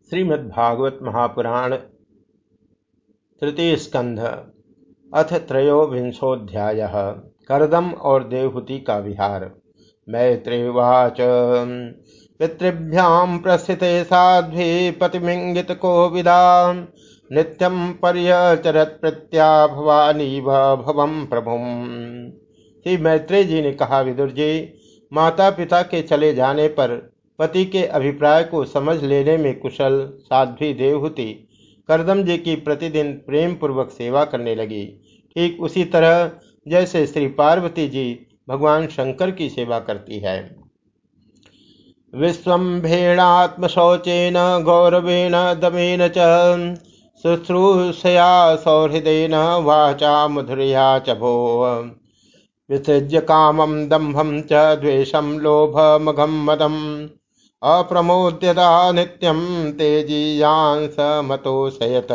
श्रीमद्भागवत महापुराण तृतीय स्कंध अथ त्रयोविंशोऽध्यायः। कर्दम और देवहूति का विहार। मैत्रेवाच पितृभ्यां प्रस्थिते साध्वी पतिमिंगितकोविदा नित्यं पर्यचरत् प्रत्या भवानीव भवं प्रभुम्। श्री मैत्रेय जी ने कहा, विदुर जी, माता पिता के चले जाने पर पति के अभिप्राय को समझ लेने में कुशल साध्वी देवहूति कर्दम जी की प्रतिदिन प्रेम पूर्वक सेवा करने लगी। ठीक उसी तरह जैसे श्री पार्वती जी भगवान शंकर की सेवा करती है। विश्वम्भेणात्म शौचेन गौरवेण दमेन च शुश्रूषया सौहृदेन वाचा मधुरया च भो विसृज्य कामं दम्भं च द्वेषं लोभमघं मदम् अप्रमोद्यता नित्यं तेजीयांस मतोषयत।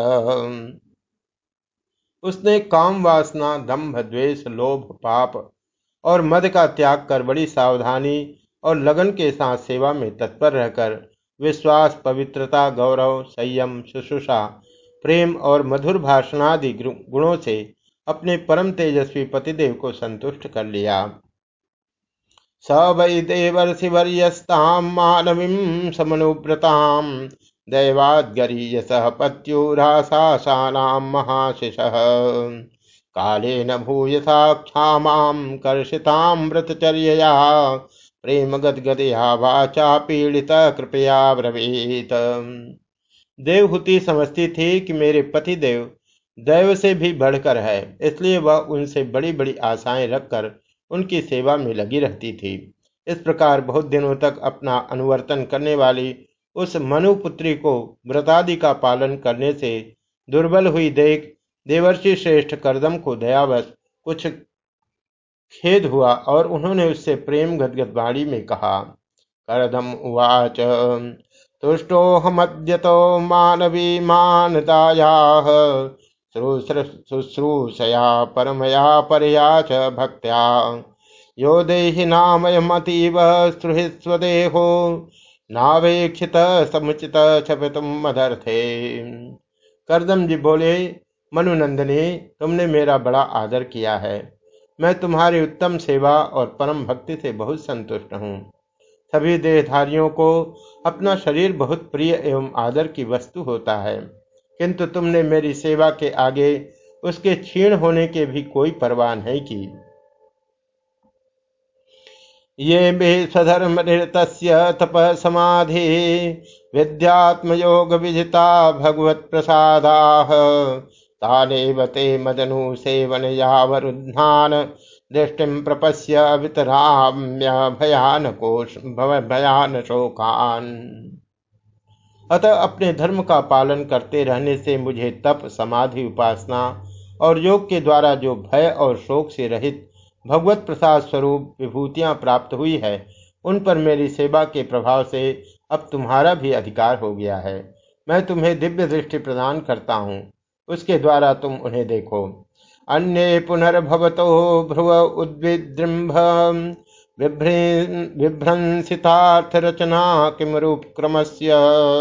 उसने काम वासना, दंभ, द्वेष, लोभ, पाप और मद का त्याग कर बड़ी सावधानी और लगन के साथ सेवा में तत्पर रहकर विश्वास, पवित्रता, गौरव, संयम, शुश्रूषा, प्रेम और मधुर भाषणादि गुणों से अपने परम तेजस्वी पतिदेव को संतुष्ट कर लिया। स वै देवर्षिवर्यस्तां मानवीं समनुव्रतां दैवाद्गरीयसः पत्युराशासानां महाशिषः कालेन भूयसा क्षामां कर्षितां व्रतचर्यया प्रेम गदगदया वाचा पीड़ित कृपया ब्रवीत। देवहूति समझती थी कि मेरे पति देव दैव से भी बढ़कर है, इसलिए वह उनसे बड़ी बड़ी आशाएं रखकर उनकी सेवा में लगी रहती थी। इस प्रकार बहुत दिनों तक अपना अनुवर्तन करने वाली उस मनुपुत्री को व्रतादि का पालन करने से दुर्बल हुई देख देवर्षि श्रेष्ठ कर्दम को दयावश कुछ खेद हुआ और उन्होंने उससे प्रेम गदगद वाणी में कहा। कर्दम उवाच तुष्टोऽहमद्यतो मानवी मानदायाः शुश्रूषया परमया परया च भक्त्या यो देहि नामयमतीव सुहृत्स्वदेहो नावेक्षित समुचित क्षपितुम मदर्थे। कर्दम जी बोले, मनुनंदनी, तुमने मेरा बड़ा आदर किया है। मैं तुम्हारी उत्तम सेवा और परम भक्ति से बहुत संतुष्ट हूँ। सभी देहधारियों को अपना शरीर बहुत प्रिय एवं आदर की वस्तु होता है, किंतु तुमने मेरी सेवा के आगे उसके क्षीण होने के भी कोई परवाह नहीं की। ये मे स्वधर्म निरतस्य तपः समाधि विद्यात्म योग विजिता भगवत प्रसादाः तानेव ते मदनु सेवन यावरुद्धान दृष्टिं प्रपश्य वितराम्य भयान शोकान। अतः अपने धर्म का पालन करते रहने से मुझे तप, समाधि, उपासना और योग के द्वारा जो भय और शोक से रहित भगवत प्रसाद स्वरूप विभूतियां प्राप्त हुई है, उन पर मेरी सेवा के प्रभाव से अब तुम्हारा भी अधिकार हो गया है। मैं तुम्हें दिव्य दृष्टि प्रदान करता हूँ, उसके द्वारा तुम उन्हें देखो। अन्ये पुनर्भवतो भ्रुव उद्विजृंभ विभ्रंसितार्थ रचना किम रूप क्रमस्य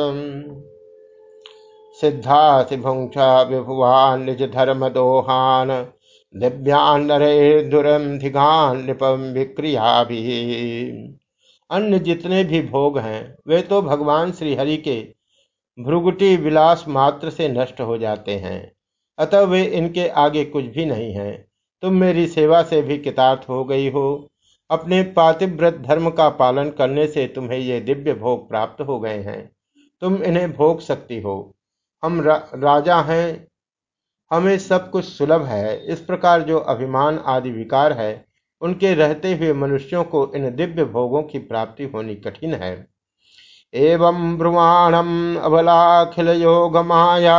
सिद्धासि भुंक्षा विभुवान निज धर्म दोहान दिव्यान नरे दुरंधिगान निपम विक्रिया भी। अन्य जितने भी भोग हैं वे तो भगवान श्री हरि के भृगुटी विलास मात्र से नष्ट हो जाते हैं, अतः वे इनके आगे कुछ भी नहीं हैं। तुम मेरी सेवा से भी कृतार्थ हो गई हो। अपने पातिव्रत धर्म का पालन करने से तुम्हें ये दिव्य भोग प्राप्त हो गए हैं, तुम इन्हें भोग सकती हो। हम राजा हैं, हमें सब कुछ सुलभ है। इस प्रकार जो अभिमान आदि विकार है, उनके रहते हुए मनुष्यों को इन दिव्य भोगों की प्राप्ति होनी कठिन है। एवं ब्रुवाणम अबलाखिल योग माया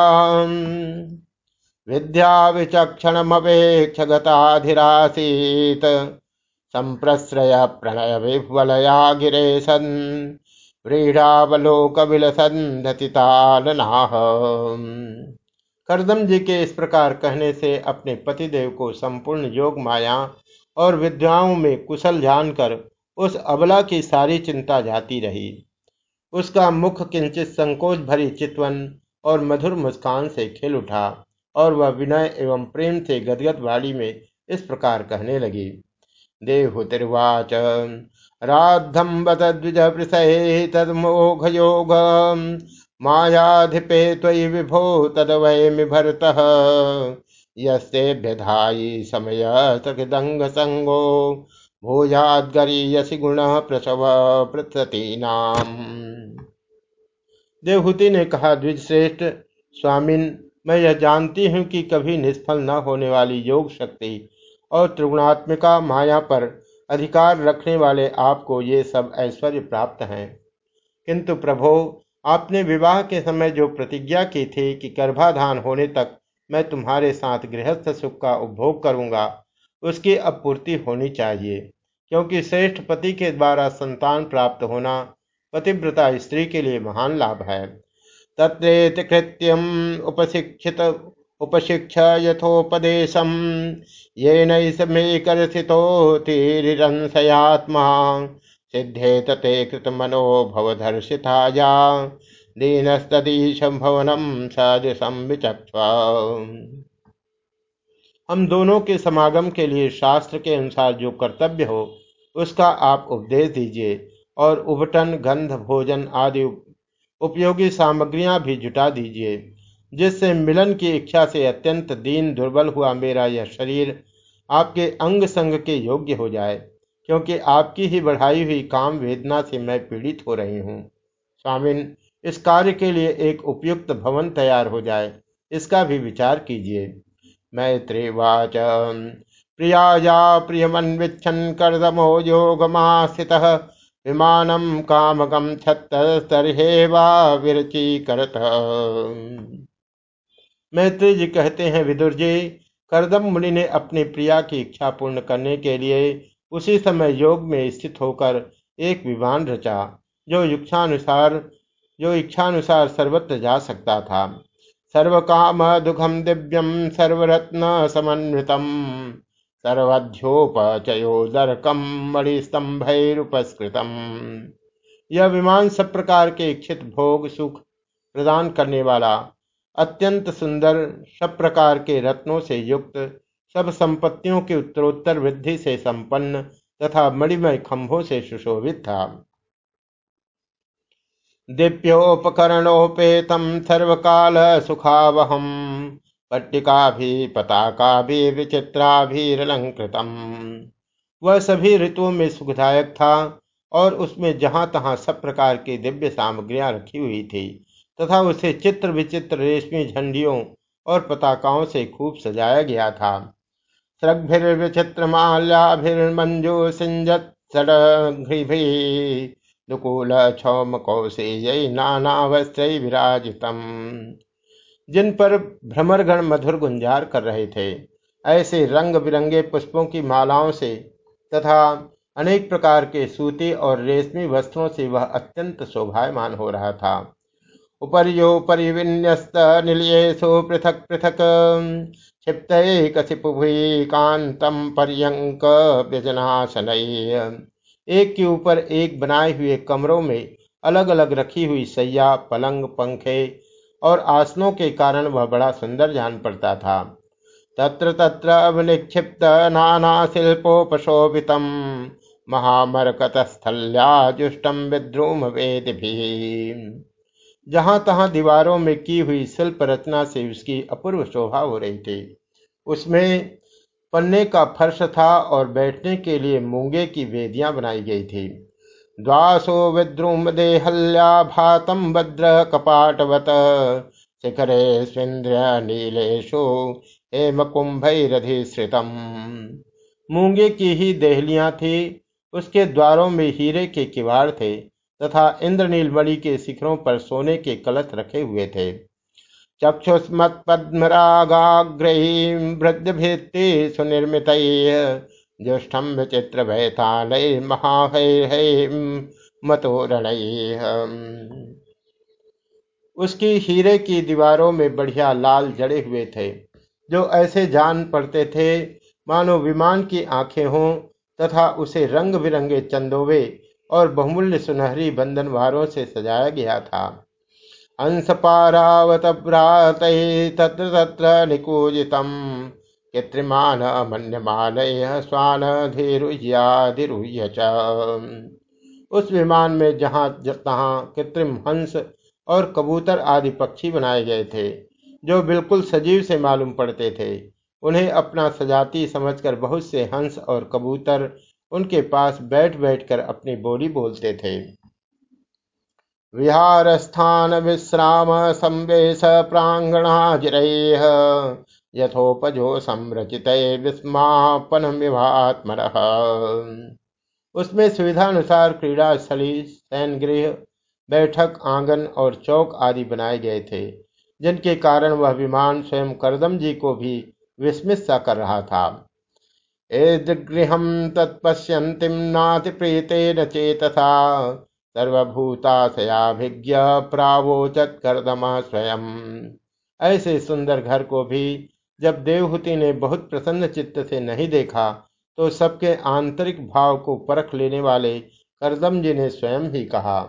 विद्या विचक्षणमवेक्ष गताधिरासीत संप्रश्रय प्रणय विह्वलया गिरेशन व्रीडावलोक विलसंधतितालनाह। करदम जी के इस प्रकार कहने से अपने पतिदेव को संपूर्ण योग माया और विद्याओं में कुशल जानकर उस अबला की सारी चिंता जाती रही। उसका मुख किंचित संकोच भरी चितवन और मधुर मुस्कान से खिल उठा और वह विनय एवं प्रेम से गदगद वाणी में इस प्रकार कहने लगी। देवहुतिर्वाच राद्धं बत द्विज पृषे तदमोघयोग मायाधिपे त्वयि विभो तदवैमि भरतः यस्तेभ्यधायि समय सकृदंग संगो भूयाद्गरीयसि गुण प्रसव प्रसतीनाम। देवहूति ने कहा, द्विजश्रेष्ठ स्वामिन, मैं यह जानती हूँ कि कभी निष्फल न होने वाली योग शक्ति और त्रिगुणात्मिका माया पर अधिकार रखने वाले आपको ये सब ऐश्वर्य प्राप्त हैं। किंतु प्रभो, आपने विवाह के समय जो प्रतिज्ञा की थी कि गर्भाधान होने तक मैं तुम्हारे साथ गृहस्थ सुख का उपभोग करूंगा, उसकी अब पूर्ति होनी चाहिए, क्योंकि श्रेष्ठ पति के द्वारा संतान प्राप्त होना पतिव्रता स्त्री के लिए महान लाभ है। तत्रेति कृत्यम उपशिक्षित उपशिक्ष यथोपदेशम येनैष मे कर्षितोतिरिंशयात्मा सिद्धेत ते कृतमनो भवधर्षिताया दीनस्तदीश भवनम सदृशं विचक्ष्व। हम दोनों के समागम के लिए शास्त्र के अनुसार जो कर्तव्य हो उसका आप उपदेश दीजिए और उबटन गंध भोजन आदि उपयोगी सामग्रियां भी जुटा दीजिए, जिससे मिलन की इच्छा से अत्यंत दीन दुर्बल हुआ मेरा यह शरीर आपके अंग संग के योग्य हो जाए, क्योंकि आपकी ही बढ़ाई हुई काम वेदना से मैं पीड़ित हो रही हूँ। स्वामिन, इस कार्य के लिए एक उपयुक्त भवन तैयार हो जाए, इसका भी विचार कीजिए। मैत्रेवाच प्रियाया प्रियमन्विच्छन् कर्दमो योगमास्थितः विमानं कामकं छत्तस्तर्हेवा विरचीकरतः। मैत्री जी कहते हैं, विदुर जी, करदम मुनि ने अपनी प्रिया की इच्छा पूर्ण करने के लिए उसी समय योग में स्थित होकर एक विमान रचा, जो जो इच्छानुसार सर्वत्र जा सकता था। सर्वकाम दुखम दिव्यम सर्वरत्न समन्वितम सर्वध्योपचयोदरकम मणिस्तंभैरुपस्कृतम। यह विमान सब प्रकार के इच्छित भोग सुख प्रदान करने वाला, अत्यंत सुंदर, सब प्रकार के रत्नों से युक्त, सब संपत्तियों की उत्तरोत्तर वृद्धि से संपन्न तथा मणिमय खंभों से सुशोभित था। दिव्योपकरणोपेतम सर्वकाल सुखावहम पट्टिका भी पताका भी विचित्राभिरलंकृतम। वह सभी ऋतुओं में सुखदायक था और उसमें जहां तहां सब प्रकार की दिव्य सामग्रियां रखी हुई थी तथा उसे चित्र विचित्र रेशमी झंडियों और पताकाओं से खूब सजाया गया था। स्रग्भिर्विचित्रमाल्याभिर्मञ्जु सिञ्जत् षड्घ्रिभिः क्षौम कौशेय नानावस्त्रै विराजितम्। जिन पर भ्रमरगण मधुर गुंजार कर रहे थे, ऐसे रंग बिरंगे पुष्पों की मालाओं से तथा अनेक प्रकार के सूती और रेशमी वस्त्रों से वह अत्यंत शोभायमान हो रहा था। उपर्योपरि विन्यस्त निलयेषु पृथक पृथक क्षिप्तैकशिपुभि कांतम पर्यंक व्यजनाशनैः। एक के ऊपर एक बनाए हुए कमरों में अलग अलग रखी हुई सैया, पलंग, पंखे और आसनों के कारण वह बड़ा सुंदर जान पड़ता था। तत्र तत्र अवनिक्षिप्त नाना शिल्पोपशोभितम महामरकतस्थल्याजुष्टम विद्रुम वेदिभिः। जहां तहां दीवारों में की हुई शिल्प रचना से उसकी अपूर्व शोभा हो रही थी। उसमें पन्ने का फर्श था और बैठने के लिए मूंगे की वेदियां बनाई गई थी। द्वासो विद्रुम देहल्या भातम भद्र कपाटवत शिखरे स्विंद्र नीलेशो हेम कुंभैरधिश्रितम। मूंगे की ही देहलियां थी, उसके द्वारों में हीरे के किवाड़ थे तथा इंद्रनील मणि के शिखरों पर सोने के कलश रखे हुए थे। चक्षुष्मत्पद्मरागाग्रैः वृद्धभित्ति सुनिर्मितैः ज्येष्ठं विचित्र भैतालैर्महाहैर्हैर्मतोरणैः। उसकी हीरे की दीवारों में बढ़िया लाल जड़े हुए थे, जो ऐसे जान पड़ते थे मानो विमान की आंखें हों, तथा उसे रंग बिरंगे चंदोवे और बहुमूल्य सुनहरी बंधनवारों से सजाया गया था। हंस पारावत भ्रात तत्र तत्र निकूजितम् कृत्रिमान मन्यमान स्वान धीरुह्याधिरुह्य च। उस विमान में जहां तहां कृत्रिम हंस और कबूतर आदि पक्षी बनाए गए थे, जो बिल्कुल सजीव से मालूम पड़ते थे। उन्हें अपना सजाती समझकर बहुत से हंस और कबूतर उनके पास बैठ बैठकर अपनी बोली बोलते थे। विहार स्थान विश्राम संवेश प्रांगणाजिरैः यथोपजो संरचित विस्मापन विभात्मरः। उसमें सुविधानुसार क्रीड़ा स्थली, शयन गृह, बैठक आंगन और चौक आदि बनाए गए थे, जिनके कारण वह विमान स्वयं करदम जी को भी विस्मित सा कर रहा था। एदगृहं तत्पश्यन्तीं नातिप्रीतेन चेतसा सर्वभूताशयाभिज्ञ प्रावोचत कर्दमः स्वयं। ऐसे सुंदर घर को भी जब देवहूति ने बहुत प्रसन्न चित्त से नहीं देखा, तो सबके आंतरिक भाव को परख लेने वाले करदम जी ने स्वयं ही कहा।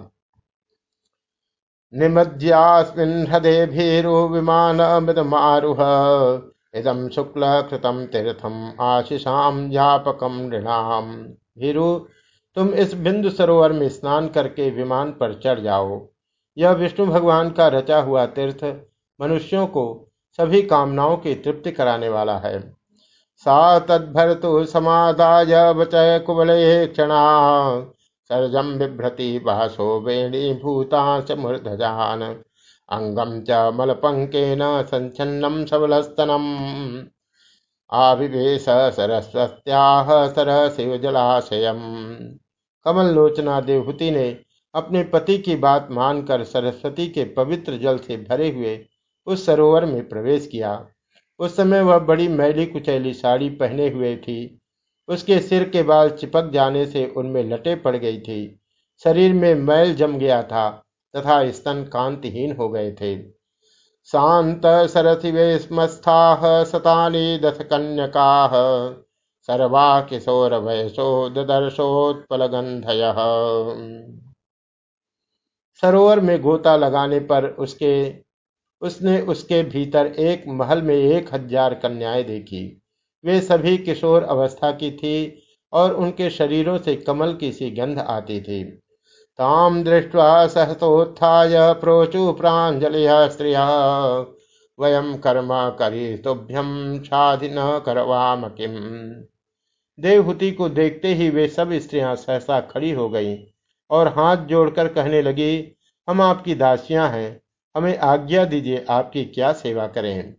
निमज्यास्मिन् हृदे भीरो विमानमिदमारुह इदं शुक्ल कृतं तीर्थम आशिषाम व्यापकम नृणाम। भीरु, तुम इस बिंदु सरोवर में स्नान करके विमान पर चढ़ जाओ। यह विष्णु भगवान का रचा हुआ तीर्थ मनुष्यों को सभी कामनाओं की तृप्ति कराने वाला है। सा तद्भर्तु समादाय वचय कुवलये क्षणा सर्जम बिभ्रति भासो वेणी भूतांश मूर्धजान अंगम च मलपंकेन संचन्नं सबलस्तनम आविवेश सरस्वत्याः सरसिव जलाशयम्। कमल लोचना देवहूति ने अपने पति की बात मानकर सरस्वती के पवित्र जल से भरे हुए उस सरोवर में प्रवेश किया। उस समय वह बड़ी मैली कुचैली साड़ी पहने हुए थी। उसके सिर के बाल चिपक जाने से उनमें लटे पड़ गई थी। शरीर में मैल जम गया था तथा स्तन कांतिहीन हो गए थे। शांत सरसिवे स्मस्थाः शतानि दश कन्यकाः सर्वा किशोर वयसो ददर्शोत्पलगंधयः। सरोवर में गोता लगाने पर उसने उसके भीतर एक महल में 1000 कन्याएं देखी। वे सभी किशोर अवस्था की थी और उनके शरीरों से कमल की सी गंध आती थी। ताम दृष्ट्वा सहसोत्थाय प्रोचु प्राञ्जलयः स्त्रियः वयम कर्म करी तुभ्यम शाधि न करवाम किम। देवहूति को देखते ही वे सब स्त्रियां सहसा खड़ी हो गईं और हाथ जोड़कर कहने लगी, हम आपकी दासियां हैं, हमें आज्ञा दीजिए, आपकी क्या सेवा करें।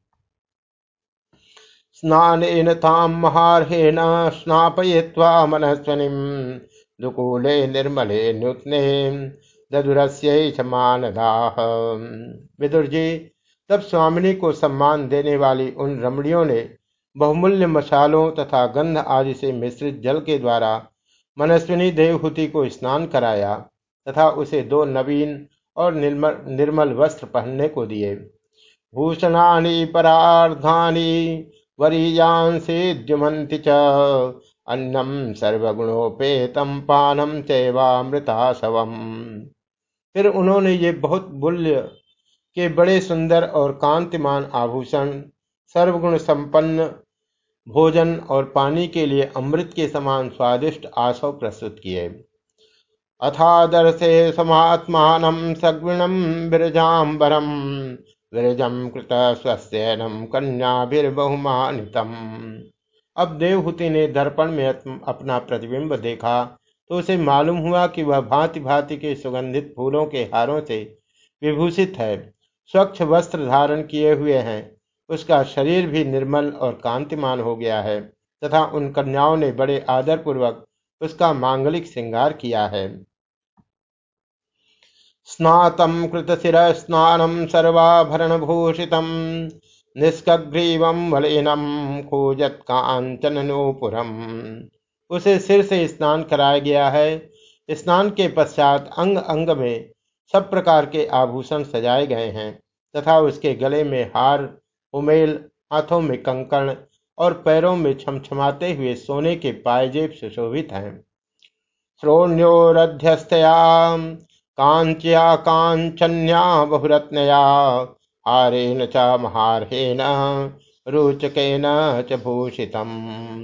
स्नानेन ताम महार्हेण स्नापयित्वा मनस्वनिम दुकूले निर्मले नूत्ने ददुरस्यै च मानदाः। विदुर जी, तब स्वामिनी को सम्मान देने वाली उन रमणियों ने बहुमूल्य मसालों तथा गंध आदि से मिश्रित जल के द्वारा मनस्विनी देवहूति को स्नान कराया तथा उसे 2 नवीन और निर्मल वस्त्र पहनने को दिए। भूषणानि परार्धानि वरीयांसेद्युमन्ति च अन्नम सर्वगुणोपेतम पानम चैवामृतासवम। फिर उन्होंने ये बहुत मूल्य के बड़े सुंदर और कांतिमान आभूषण, सर्वगुण संपन्न भोजन और पानी के लिए अमृत के समान स्वादिष्ट आसव प्रस्तुत किए। अथादर्शे समात्मानं सगुणं विरजाम्बरं विरजं कृत स्वस्यनं कन्याभिर्बहुमानितम्। अब देवहूति ने दर्पण में अपना प्रतिबिंब देखा तो उसे मालूम हुआ कि वह भांति भांति के सुगंधित फूलों के हारों से विभूषित है, स्वच्छ वस्त्र धारण किए हुए हैं। उसका शरीर भी निर्मल और कांतिमान हो गया है तथा उन कन्याओं ने बड़े आदर पूर्वक उसका मांगलिक श्रृंगार किया है। स्नातं कृतशिरस्नानं सर्वाभरणभूषितं निष्कग्रीवं वलेनं कूजत्काञ्चननूपुरम्। उसे सिर से स्नान कराया गया है। स्नान के पश्चात अंग अंग में सब प्रकार के आभूषण सजाए गए हैं तथा उसके गले में हार, उमेल, हाथों में कंकण और पैरों में छमछमाते हुए सोने के पायजेब सुशोभित हैं। श्रोण्योरध्यस्तया कांच्या कांचन्या बहुरत्नया हारेण च महार्हेण रोचकेन च भूषितम्।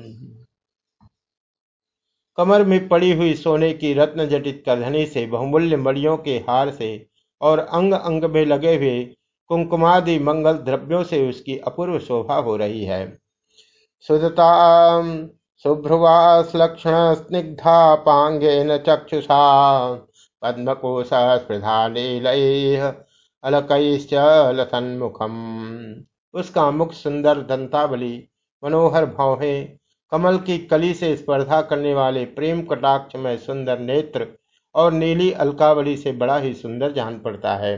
कमर में पड़ी हुई सोने की रत्न जटित करधनी से, बहुमूल्य मणियों के हार से और अंग अंग में लगे हुए कुंकुमादि मंगल द्रव्यों से उसकी अपूर्व शोभा हो रही है। सुदता शुभ्रुवासलक्षण स्निग्धा पांगेन चक्षुषा पद्मकोश स्पृधा नीलैः अलकैश्च लसन्मुखम्। उसका मुख सुंदर दंतावली, मनोहर भौहें, कमल की कली से स्पर्धा करने वाले प्रेम कटाक्ष में सुंदर नेत्र और नीली अलकावली से बड़ा ही सुंदर जान पड़ता है।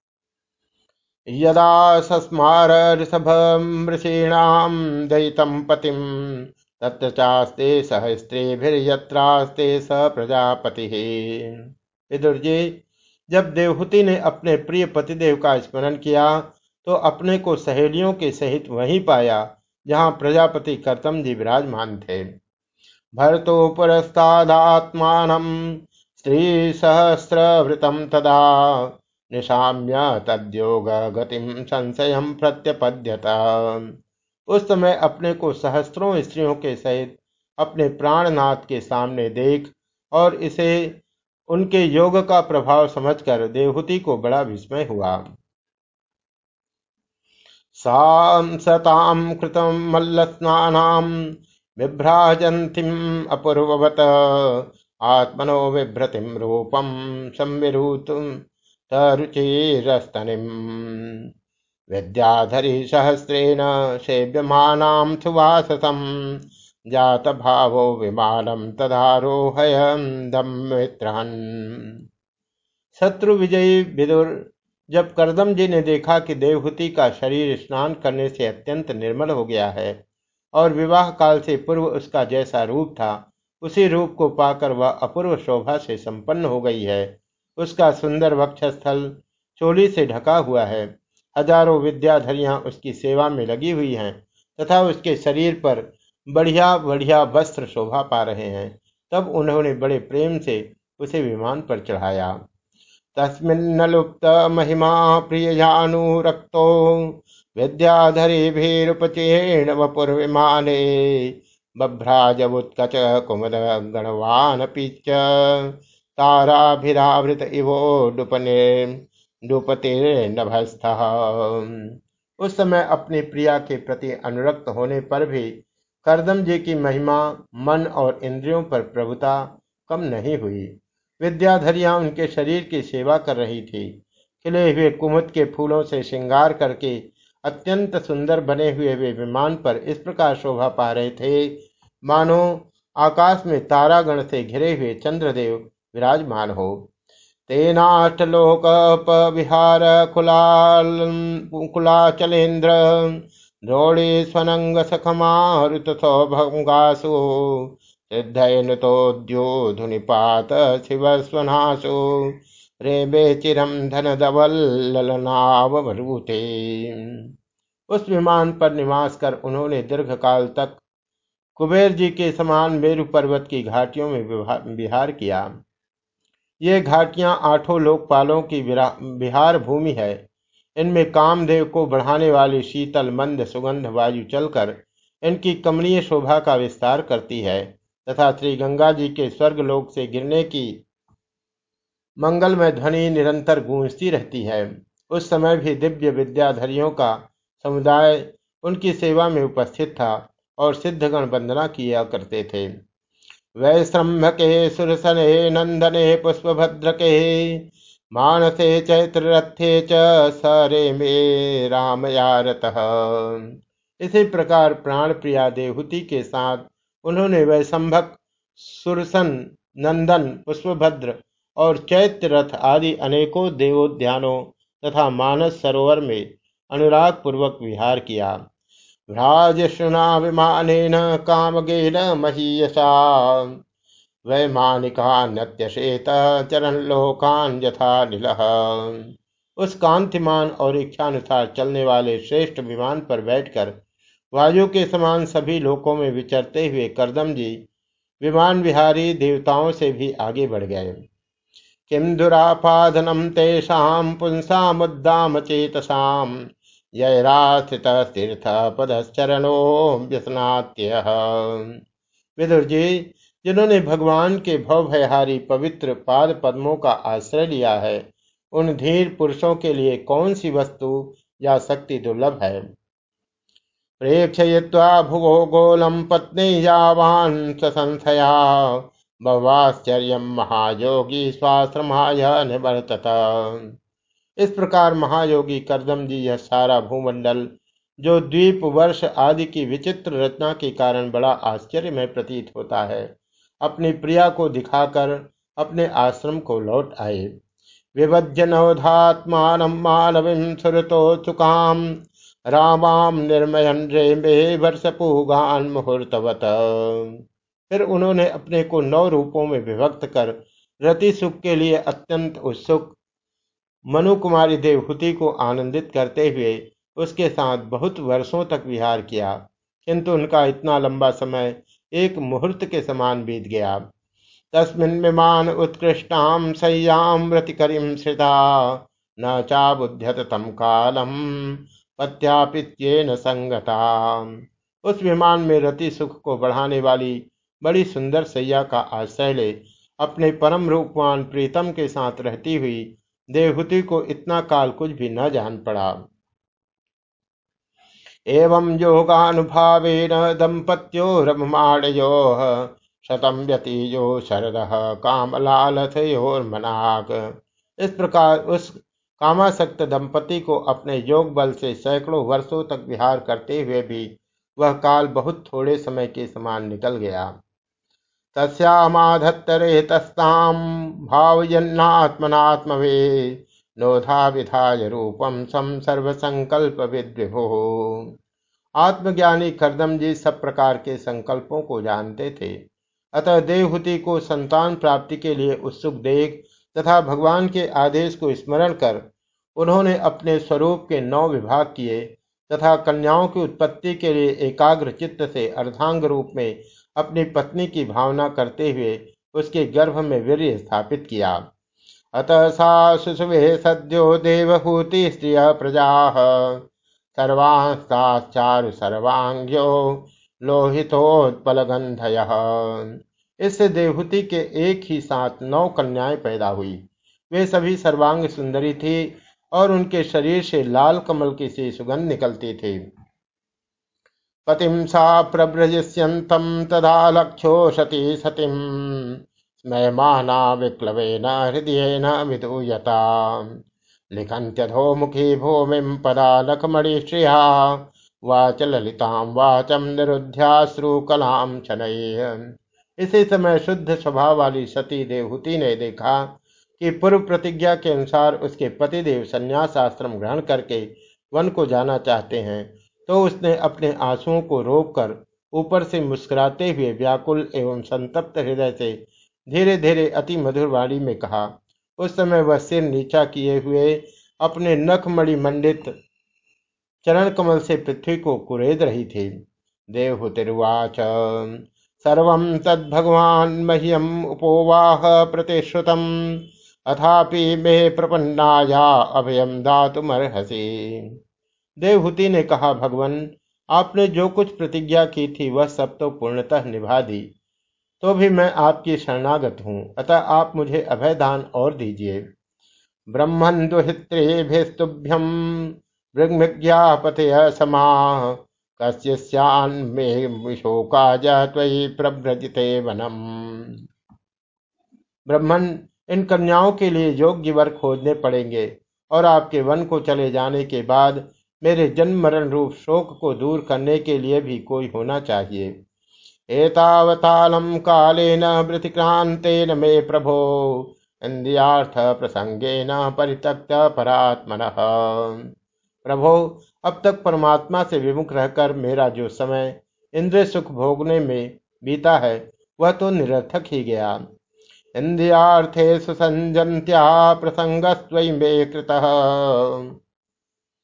यदा सस्मार ऋषभमृषीणां दयितं पतिं तत्र चास्ते सह स्त्रीभिर्यत्रास्ते स प्रजापतिः। विदुर जी, जब देवहूति ने अपने प्रिय पतिदेव का स्मरण किया तो अपने को सहेलियों के सहित वहीं पाया जहाँ प्रजापति कर्तम जी विराजमान थे। भर्तो पुरस्तादात्मानं स्त्री सहस्रवृतं तदा निशाम्य तद्योग गतिम संशयम प्रत्यपद्यत। उस समय अपने को सहस्त्रों स्त्रियों के सहित अपने प्राणनाथ के सामने देख और इसे उनके योग का प्रभाव समझकर देवहूति को बड़ा विस्मय हुआ। सतां कृतं मल्लस्नानां बिभ्राजन्तीम् अपूर्ववत् आत्मनो बिभ्रतिं रूपं संविरुतं तरुचिरस्तनिम्। विद्याधरी सहस्रेण सेव्यमानां सुवाससं जात भावो विमानं तदारोहयन् दम्मित्रहन्। शत्रु विजयी विदुर, जब करदम जी ने देखा कि देवहूति का शरीर स्नान करने से अत्यंत निर्मल हो गया है और विवाह काल से पूर्व उसका जैसा रूप था उसी रूप को पाकर वह अपूर्व शोभा से संपन्न हो गई है, उसका सुंदर वक्षस्थल चोली से ढका हुआ है, हजारों विद्याधरियां उसकी सेवा में लगी हुई हैं तथा उसके शरीर पर बढ़िया बढ़िया वस्त्र शोभा पा रहे हैं, तब उन्होंने बड़े प्रेम से उसे विमान पर चढ़ाया। तस्मिन्नलुप्त महिमा प्रियजानुरक्तो विद्याधरीभिरुपचेण वपुर्विमाने बभ्राजवुत्कच कुमुद गणवानपि च ताराभिरावृत इवोडुपने डुपतिर्नभस्थः। उस समय अपनी प्रिया के प्रति अनुरक्त होने पर भी करदम जी की महिमा मन और इंद्रियों पर प्रभुता कम नहीं हुई। विद्याधरियां उनके शरीर की सेवा कर रही थी। खिले हुए कुमुद के फूलों से श्रृंगार करके अत्यंत सुंदर बने हुए वे विमान पर इस प्रकार शोभा पा रहे थे मानो आकाश में तारागण से घिरे हुए चंद्रदेव विराजमान हो। तेनाष्टलोकपविहार कुलाचलेन्द्र द्रोणी स्वनंग सखमारुत सौभंगासु सिद्धयनुतोद्योधुनिपात शिवस्वनासु रेबे चिरम धन धवल्ललनावरूते। उस विमान पर निवास कर उन्होंने दीर्घ काल तक कुबेर जी के समान मेरु पर्वत की घाटियों में विहार किया। ये घाटियां आठों लोकपालों की विहार भूमि है। इनमें कामदेव को बढ़ाने वाली शीतल मंद सुगंध वायु चलकर इनकी कमनीय शोभा का विस्तार करती है तथा श्री गंगा जी के स्वर्गलोक से गिरने की मंगलमय ध्वनि निरंतर गूंजती रहती है। उस समय भी दिव्य विद्याधरियों का समुदाय उनकी सेवा में उपस्थित था और सिद्धगण वंदना किया करते थे। वैश्रम्भके सुरसने नंदने पुष्पभद्रके मानसे चैत्ररथे च सरे में रामया रतः। इसी प्रकार प्राण प्रिया देवहूति के साथ उन्होंने वैशंभक, सुरसन, नंदन, पुष्पभद्र और चैत्र रथ आदि अनेकों देवोद्यानों तथा मानस सरोवर में अनुराग पूर्वक विहार किया। भ्राजशुना विमानेन कामगेन महीयसा वैमानिका नत्यशेत चरण लोकान यथा नीलः। उस कांतिमान और इच्छानुसार चलने वाले श्रेष्ठ विमान पर बैठकर वायु के समान सभी लोकों में विचरते हुए करदम जी विमान विहारी देवताओं से भी आगे बढ़ गए। किम दुरापादनम तेषां पुंसामुद्दाम चेतसाम यैरास्थित तीर्थ पदश्चरणो व्यसनात्यः। विदुर जी, जिन्होंने भगवान के भवभयहारी पवित्र पाद पद्मों का आश्रय लिया है, उन धीर पुरुषों के लिए कौन सी वस्तु या शक्ति दुर्लभ है। प्रेक्षयित्वा भुवो गोलम पत्नी यावान संस्थया भवाश्चर्य महायोगी स्वाश्रमाय निवर्तत। इस प्रकार महायोगी करदम जी यह सारा भूमंडल, जो द्वीप वर्ष आदि की विचित्र रचना के कारण बड़ा आश्चर्यमय प्रतीत होता है, अपनी प्रिया को दिखाकर अपने आश्रम को लौट आए। विभज्यनोधात्मानं मानवीं सुरतोत्सुकां रामां निर्मयन् रेमे वर्षपूगान् मुहूर्तवत्। फिर उन्होंने अपने को 9 रूपों में विभक्त कर रति सुख के लिए अत्यंत उत्सुक मनु कुमारी देवहूति को आनंदित करते हुए उसके साथ बहुत वर्षों तक विहार किया, किंतु उनका इतना लंबा समय एक मुहूर्त के समान बीत गया। तस्मिन् विमान उत्कृष्टां शय्यां रतिकरीं श्रिता न चाबुध्यत तं कालम पत्यापित्येन संगता। उस विमान में रति सुख को बढ़ाने वाली बड़ी सुंदर सैया का आश्रय ले अपने परम रूपवान प्रीतम के साथ रहती हुई देवहूति को इतना काल कुछ भी न जान पड़ा। एवं योगानुभावेन दंपत्यो रममाणयोः शतं व्यतीयो शरदः कामलालथयोर्मनाक। इस प्रकार उस कामासक्त दंपति को अपने योग बल से सैकड़ों वर्षों तक विहार करते हुए भी वह काल बहुत थोड़े समय के समान निकल गया। तस्यामाधत्तरे तस्तां भावयन्नात्मनात्मवे नोधा विधाय रूपम सम सर्वसंकल्प विद्विभो। आत्मज्ञानी करदम जी सब प्रकार के संकल्पों को जानते थे, अतः देवहूति को संतान प्राप्ति के लिए उत्सुक देख तथा भगवान के आदेश को स्मरण कर उन्होंने अपने स्वरूप के 9 विभाग किए तथा कन्याओं की उत्पत्ति के लिए एकाग्र चित्त से अर्धांग रूप में अपनी पत्नी की भावना करते हुए उसके गर्भ में वीर्य स्थापित किया। अतः सा सुषुवे सद्यो देवहूति स्त्रिय प्रजा सर्वांस्ताचारु सर्वांग्यो लोहितोत्पलगंधयः। इससे देवहूति के एक ही साथ 9 कन्याएं पैदा हुई। वे सभी सर्वांग सुंदरी थी और उनके शरीर से लाल कमल की सी सुगंध निकलती थी। पतिम सा प्रव्रजस्यन्तं तदा लक्षोषति सतिम स्मयमाना विप्लवेन हृदयेन विदूयता लिखन्त्यधोमुखी भूमिं पदालकमणिश्रिया वाच ललितां वाचम निरुध्याश्रुकलां शनैः। इसी समय शुद्ध स्वभाव वाली सती देवहूति ने देखा कि पूर्व प्रतिज्ञा के अनुसार उसके पतिदेव संन्यास आश्रम ग्रहण करके वन को जाना चाहते हैं, तो उसने अपने आंसुओं को रोककर ऊपर से मुस्कुराते हुए व्याकुल एवं संतप्त हृदय से धीरे धीरे अति मधुर वाणी में कहा। उस समय वह सिर नीचा किए हुए अपने नखमणि मंडित चरण कमल से पृथ्वी को कुरेद रही थी। देवहूतिर्वाच सर्वं तद्भगवान् मह्यम् उपोवाह प्रतिश्रुतम् अथापि मे प्रपन्नाया अभयम दातुमर्हसि। देवहूति ने कहा, भगवान, आपने जो कुछ प्रतिज्ञा की थी वह सब तो पूर्णतः निभा दी, तो भी मैं आपकी शरणागत हूँ, अतः आप मुझे अभय दान और दीजिए। ब्रह्मन् दुहित्रेभिस्तुभ्यं भृग्ज्ञापतय समाः कस्य स्यान्मे विशोकाय त्वयि प्रव्रजिते वनम्। ब्रह्मन, इन कन्याओं के लिए योग्य वर खोजने पड़ेंगे और आपके वन को चले जाने के बाद मेरे जन्म मरण रूप शोक को दूर करने के लिए भी कोई होना चाहिए। एतावतालं कालेन व्यतिक्रांतेन मे प्रभो इंद्रियार्थ प्रसंगेन परित्यक्त परात्मनः। प्रभो, अब तक परमात्मा से विमुख रहकर मेरा जो समय इंद्रिय सुख भोगने में बीता है वह तो निरर्थक ही गया। इंद्रियार्थेषु संजन्त्या प्रसंगस्त्वयि मे कृतः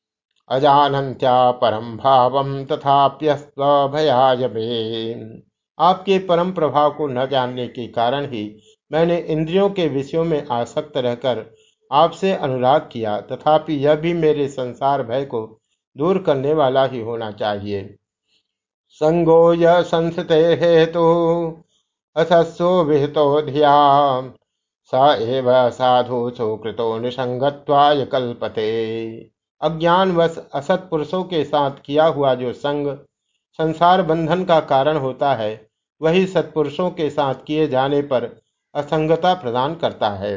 अजानन्त्या परम भावम तथाप्यस्त्वभयाय मे। आपके परम प्रभाव को न जानने के कारण ही मैंने इंद्रियों के विषयों में आसक्त रहकर आपसे अनुराग किया, तथापि यह भी मेरे संसार भय को दूर करने वाला ही होना चाहिए। संगो यह संस्ते हेतु असस्सो विहितो धिया स एव साधु सुकृतो निसंगत्वाय कल्पते। अज्ञानवश असत पुरुषों के साथ किया हुआ जो संग संसार बंधन का कारण होता है, वही सत्पुरुषों के साथ किए जाने पर असंगता प्रदान करता है।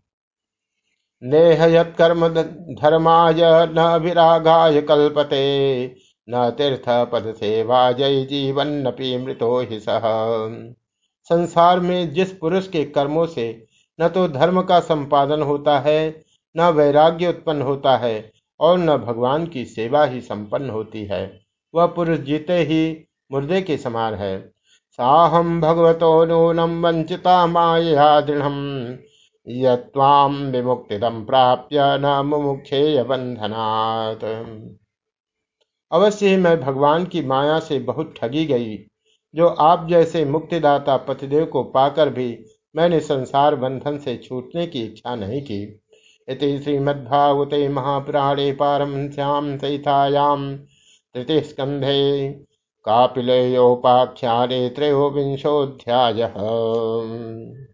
नेह यत्कर्म धर्माय न विरागाय कल्पते न तीर्थ पद सेवाजय जीवन्नपि मृतो हि सह। संसार में जिस पुरुष के कर्मों से न तो धर्म का संपादन होता है, न वैराग्य उत्पन्न होता है, और न भगवान की सेवा ही संपन्न होती है, वह पुरुष जीते ही मुर्दे के समान है। साहम भगवतो नूनम वंचिता माया दृढ़ यत्वाम विमुक्तिदम प्राप्य न मुमुक्षेय बंधनात्। अवश्य ही मैं भगवान की माया से बहुत ठगी गई, जो आप जैसे मुक्तिदाता पतिदेव को पाकर भी मैंने संसार बंधन से छूटने की इच्छा नहीं की। इति श्रीमद्भागवते महापुराणे पारमहंस्यां सहितायां तृतीय स्कंधे कापिलेयोपाख्याने त्रयोविंशोऽध्यायः।